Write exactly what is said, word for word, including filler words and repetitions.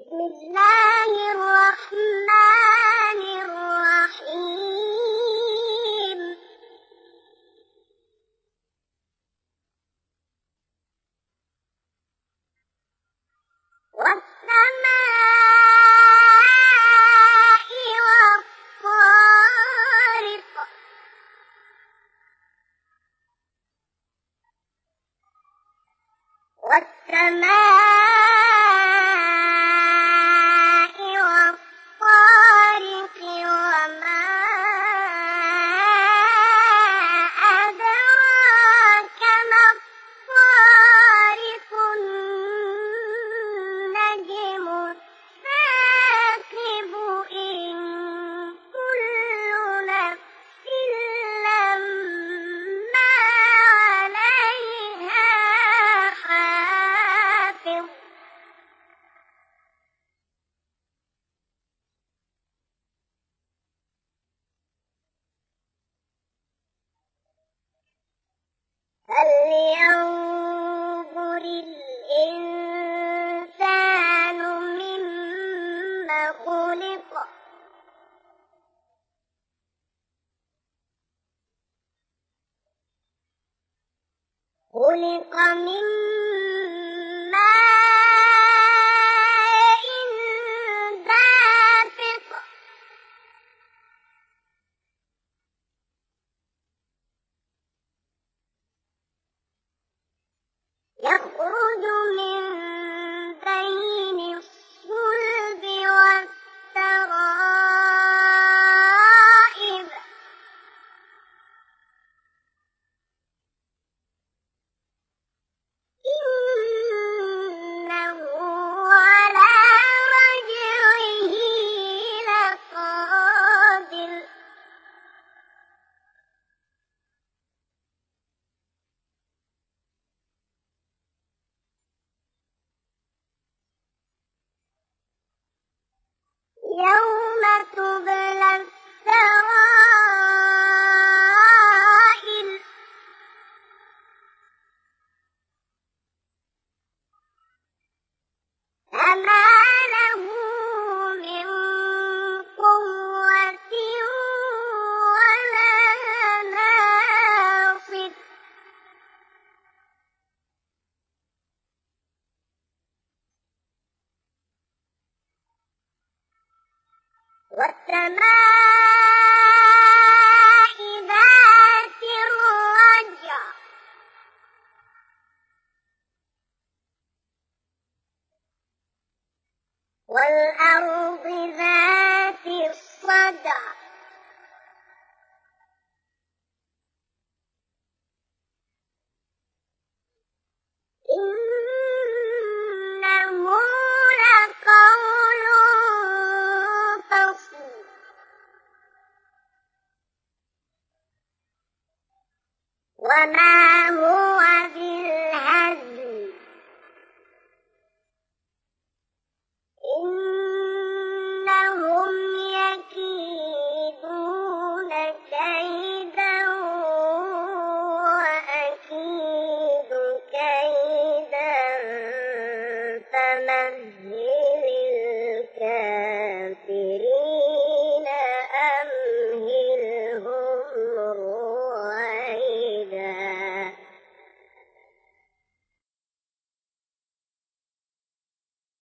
بسم الله الرحمن الرحيم والسماء والطارق والسماء والطارق وما أدراك ما الطارق النجم الثاقب إن كل نفس لما عليها حافظ فلينظر الإنسان مما خلق خلق من ماء دافق يخرج من بين الصلب والترائب إنه على رجعه لقادر يوم تبلى السرائر فما له من قوة ولا ناصر والسماء ذات الرجع والأرض ذات الصدع إنه لقول فصل وما هو بالهزل إنهم يكيدون كيدا وأكيد كيدا فمهل